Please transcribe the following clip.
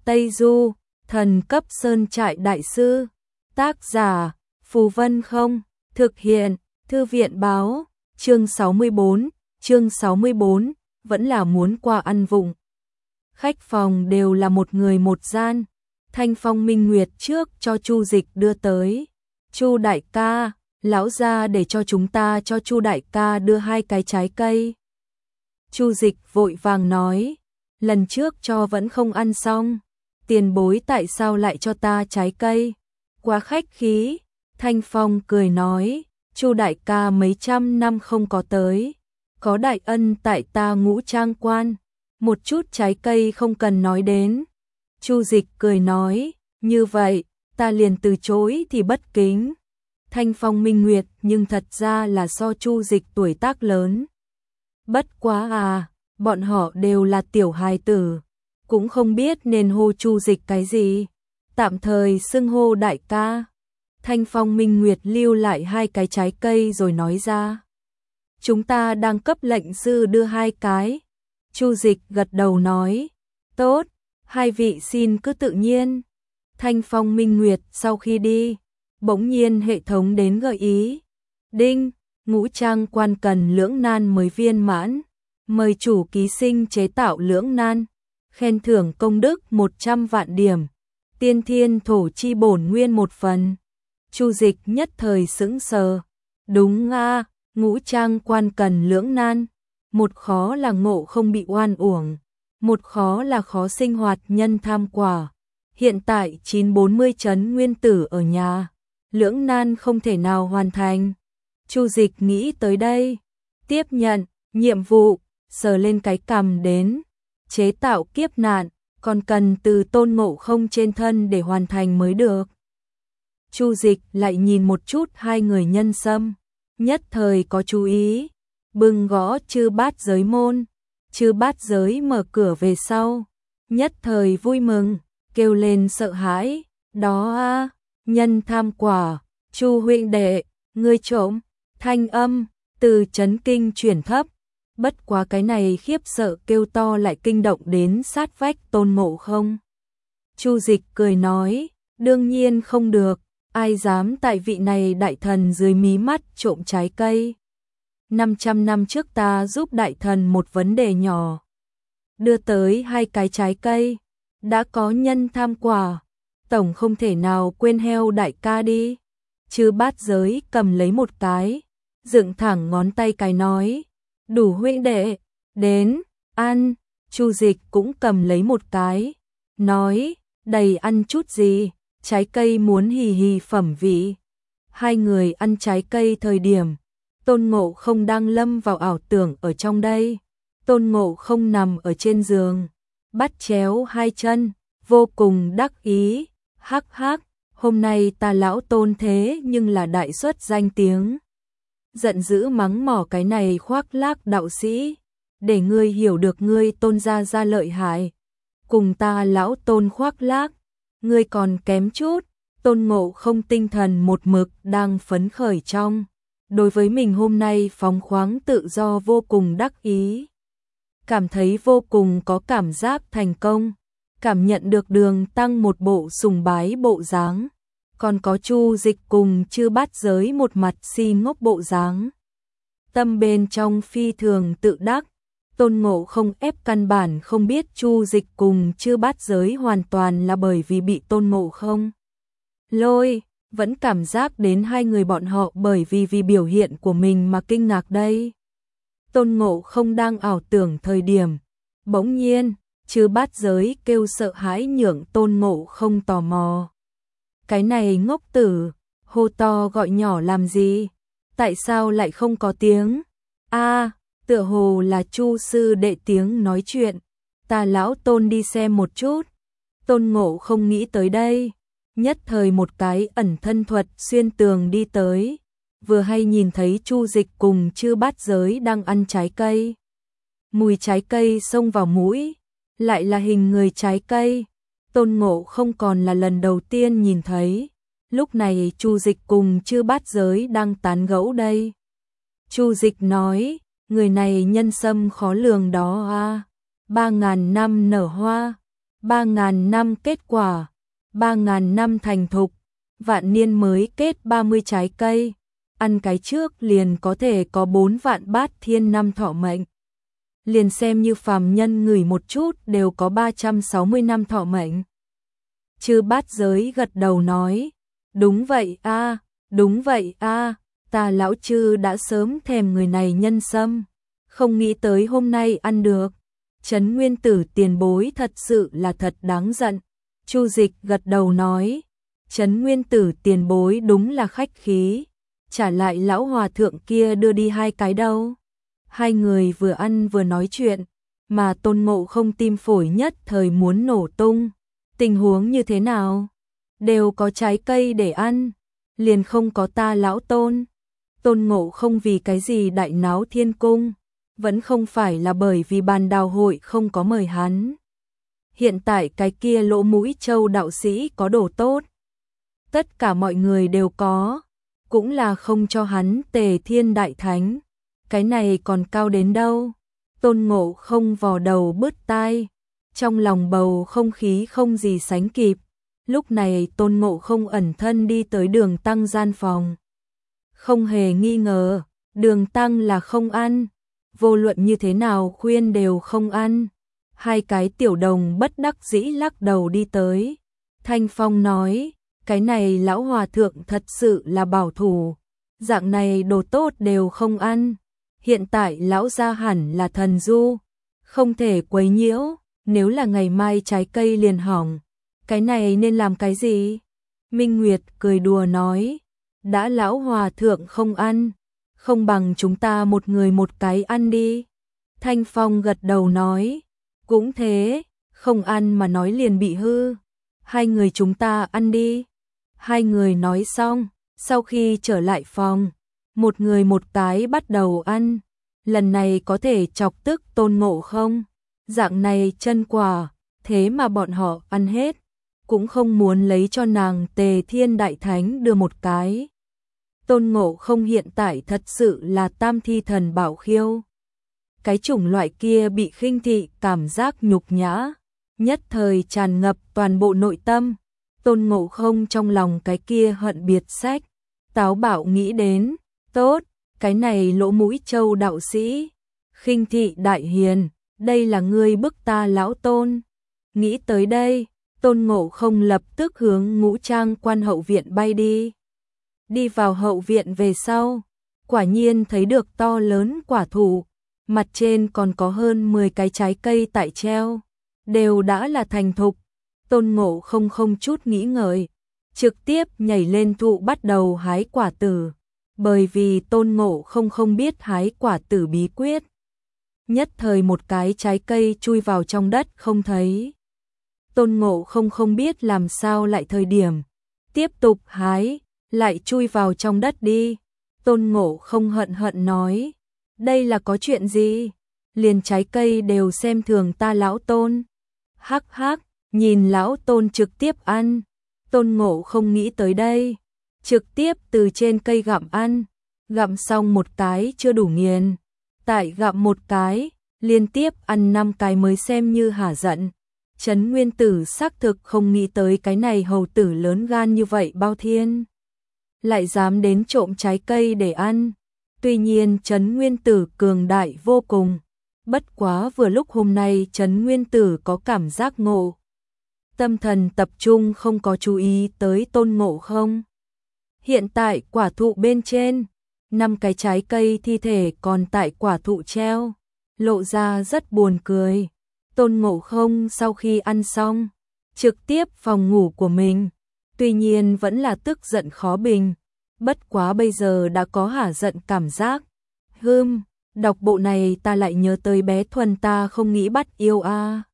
Tây Du, thần cấp sơn trại đại sư. Tác giả, Phù Vân Không, thực hiện, Thư viện báo, chương 64, vẫn là muốn qua ăn vụng. Khách phòng đều là một người một gian, Thanh Phong Minh Nguyệt trước cho Chu Dịch đưa tới. Chu đại ca, lão gia để cho chúng ta cho Chu đại ca đưa 2 cái trái cây. Chu Dịch vội vàng nói, lần trước cho vẫn không ăn xong, tiền bối tại sao lại cho ta trái cây? Quá khách khí. Thanh Phong cười nói, Chu đại ca mấy trăm năm không có tới, có đại ân tại ta Ngũ Trang quan, một chút trái cây không cần nói đến. Chu Dịch cười nói, như vậy, ta liền từ chối thì bất kính. Thanh Phong Minh Nguyệt nhưng thật ra là so Chu Dịch tuổi tác lớn. Bất quá à, bọn họ đều là tiểu hài tử, cũng không biết nên hô Chu Dịch cái gì, tạm thời xưng hô đại ca. Thanh Phong Minh Nguyệt lưu lại 2 cái trái cây rồi nói ra, chúng ta đang cấp lệnh sư đưa 2 cái. Chu Dịch gật đầu nói, tốt, 2 vị xin cứ tự nhiên. Thanh Phong Minh Nguyệt sau khi đi, bỗng nhiên hệ thống đến gợi ý, đinh, Ngũ Trang quan cần lưỡng nan mới viên mãn, mời chủ ký sinh chế tạo lưỡng nan, khen thưởng công đức 100 vạn điểm, tiên thiên thổ chi bổn nguyên 1 phần. Chu Dịch nhất thời sững sờ, đúng a, Ngũ Trang quan cần lưỡng nan, một khó là ngộ không bị oan uổng, một khó là khó sinh hoạt nhân tham quả. Hiện tại 940 trấn nguyên tử ở nhà, lưỡng nan không thể nào hoàn thành. Chu Dịch nghĩ tới đây, tiếp nhận nhiệm vụ, sờ lên cái cằm đến, chế tạo kiếp nạn, còn cần từ Tôn Ngộ Không trên thân để hoàn thành mới được. Chu Dịch lại nhìn một chút 2 người nhân sâm, nhất thời có chú ý, bừng gõ chư bát giới môn, chư bát giới mở cửa về sau, nhất thời vui mừng, kêu lên sợ hãi, đó a, nhân tham quả, Chu huynh đệ, ngươi trộm. Thanh âm từ chấn kinh chuyển thấp, bất quá cái này khiếp sợ kêu to lại kinh động đến sát vách Tôn Ngộ Không. Chu Dịch cười nói, đương nhiên không được, ai dám tại vị này đại thần dưới mí mắt trộm trái cây. 500 năm trước ta giúp đại thần một vấn đề nhỏ, đưa tới 2 cái trái cây, đã có nhân tham quả, tổng không thể nào quên heo đại ca đi. Chư bát giới cầm lấy một cái, dựng thẳng ngón tay cái nói, đủ huynh đệ, đến, ăn. Chu Dịch cũng cầm lấy một cái, nói, đầy ăn chút gì, trái cây muốn hì hì phẩm vị. 2 người ăn trái cây thời điểm, Tôn Ngộ Không đang lâm vào ảo tưởng ở trong đây. Tôn Ngộ Không nằm ở trên giường, bắt chéo 2 chân, vô cùng đắc ý, hắc hắc, hôm nay ta lão Tôn thế nhưng là đại xuất danh tiếng. Giận dữ mắng mỏ cái này khoác lác đạo sĩ, để ngươi hiểu được ngươi Tôn gia lợi hại, cùng ta lão Tôn khoác lác, ngươi còn kém chút. Tôn Ngộ Không tinh thần một mực đang phấn khởi trong, đối với mình hôm nay phóng khoáng tự do vô cùng đắc ý, cảm thấy vô cùng có cảm giác thành công, cảm nhận được Đường Tăng một bộ sùng bái bộ dáng, còn có Chu Dịch cùng chư bát giới một mặt si ngốc bộ dáng. Tâm bên trong phi thường tự đắc, Tôn Ngộ Không ép căn bản không biết Chu Dịch cùng chư bát giới hoàn toàn là bởi vì bị Tôn Ngộ Không lôi, vẫn cảm giác đến 2 người bọn họ bởi vì biểu hiện của mình mà kinh ngạc đây. Tôn Ngộ Không đang ảo tưởng thời điểm, bỗng nhiên, chư bát giới kêu sợ hãi nhượng Tôn Ngộ Không tò mò. Cái này ngốc tử, hô to gọi nhỏ làm gì? Tại sao lại không có tiếng? A, tựa hồ là Chu sư đệ tiếng nói chuyện, ta lão Tôn đi xem một chút. Tôn Ngộ Không nghĩ tới đây, nhất thời một cái ẩn thân thuật xuyên tường đi tới, vừa hay nhìn thấy Chu Dịch cùng chư bát giới đang ăn trái cây. Mùi trái cây xông vào mũi, lại là hình người trái cây. Tôn Ngộ Không còn là lần đầu tiên nhìn thấy, lúc này Chu Dịch cùng chư bát giới đang tán gẫu đây. Chu Dịch nói, người này nhân sâm khó lường đó a, 3000 năm nở hoa, 3.000 năm kết quả, 3.000 năm thành thục, vạn niên mới kết 30 trái cây, ăn cái trước liền có thể có 4 vạn bát thiên năm thọ mệnh. Liền xem như phàm nhân ngửi một chút đều có 360 năm thọ mệnh. Chư Bát Giới gật đầu nói, đúng vậy a, đúng vậy a, ta lão chư đã sớm thèm người này nhân sâm, không nghĩ tới hôm nay ăn được. Trấn Nguyên Tử tiền bối thật sự là thật đáng giận. Chu Dịch gật đầu nói, Trấn Nguyên Tử tiền bối đúng là khách khí, trả lại lão hòa thượng kia đưa đi 2 cái đâu. Hai người vừa ăn vừa nói chuyện, mà Tôn Ngộ Không tim phổi nhất thời muốn nổ tung. Tình huống như thế nào? Đều có trái cây để ăn, liền không có ta lão Tôn. Tôn Ngộ Không vì cái gì đại náo thiên cung, vẫn không phải là bởi vì bàn đào hội không có mời hắn. Hiện tại cái kia Lỗ Mũi Châu đạo sĩ có đồ tốt, tất cả mọi người đều có, cũng là không cho hắn Tề Thiên Đại Thánh. Cái này còn cao đến đâu? Tôn Ngộ Không vò đầu bứt tai, trong lòng bầu không khí không gì sánh kịp. Lúc này Tôn Ngộ Không ẩn thân đi tới Đường Tăng gian phòng. Không hề nghi ngờ, Đường Tăng là không ăn, vô luận như thế nào khuyên đều không ăn. 2 cái tiểu đồng bất đắc dĩ lắc đầu đi tới. Thanh Phong nói, cái này lão hòa thượng thật sự là bảo thủ, dạng này đồ tốt đều không ăn. Hiện tại lão gia hẳn là thần du, không thể quấy nhiễu, nếu là ngày mai trái cây liền hỏng, cái này nên làm cái gì? Minh Nguyệt cười đùa nói, đã lão hòa thượng không ăn, không bằng chúng ta một người một cái ăn đi. Thanh Phong gật đầu nói, cũng thế, không ăn mà nói liền bị hư, 2 người chúng ta ăn đi. 2 người nói xong, sau khi trở lại phòng, một người một cái bắt đầu ăn. Lần này có thể chọc tức Tôn Ngộ Không, dạng này chân quả, thế mà bọn họ ăn hết, cũng không muốn lấy cho nàng Tề Thiên Đại Thánh đưa một cái. Tôn Ngộ Không hiện tại thật sự là tam thi thần bảo khiêu. Cái chủng loại kia bị khinh thị, cảm giác nhục nhã, nhất thời tràn ngập toàn bộ nội tâm. Tôn Ngộ Không trong lòng cái kia hận biệt sách, táo bạo nghĩ đến, tốt, cái này Lỗ Mũi Châu đạo sĩ, khinh thị đại hiền, đây là ngươi bức ta lão Tôn. Nghĩ tới đây, Tôn Ngộ Không lập tức hướng Ngũ Trang Quan hậu viện bay đi. Đi vào hậu viện về sau, quả nhiên thấy được to lớn quả thụ, mặt trên còn có hơn 10 cái trái cây tại treo, đều đã là thành thục. Tôn Ngộ Không không chút nghĩ ngợi, trực tiếp nhảy lên thụ bắt đầu hái quả tử, bởi vì Tôn Ngộ Không không biết hái quả tử bí quyết. Nhất thời một cái trái cây chui vào trong đất không thấy. Tôn Ngộ Không không biết làm sao lại thời điểm, tiếp tục hái, lại chui vào trong đất đi. Tôn Ngộ Không hận hận nói, đây là có chuyện gì? Liền trái cây đều xem thường ta lão Tôn. Hắc hắc, nhìn lão Tôn trực tiếp ăn. Tôn Ngộ Không nghĩ tới đây, trực tiếp từ trên cây gặm ăn, gặm xong một cái chưa đủ nghiền, tại gặm một cái, liên tiếp ăn 5 cái mới xem như hả giận. Trấn Nguyên Tử xác thực không nghĩ tới cái này hầu tử lớn gan như vậy bao thiên, lại dám đến trộm trái cây để ăn. Tuy nhiên Trấn Nguyên Tử cường đại vô cùng, bất quá vừa lúc hôm nay Trấn Nguyên Tử có cảm giác ngộ, tâm thần tập trung không có chú ý tới Tôn Ngộ Không. Hiện tại quả thụ bên trên, 5 cái trái cây thi thể còn tại quả thụ treo, lộ ra rất buồn cười. Tôn Ngộ Không sau khi ăn xong, trực tiếp phòng ngủ của mình, tuy nhiên vẫn là tức giận khó bình, bất quá bây giờ đã có hả giận cảm giác. Đọc bộ này ta lại nhớ tới bé Thuần ta không nghĩ bắt yêu a.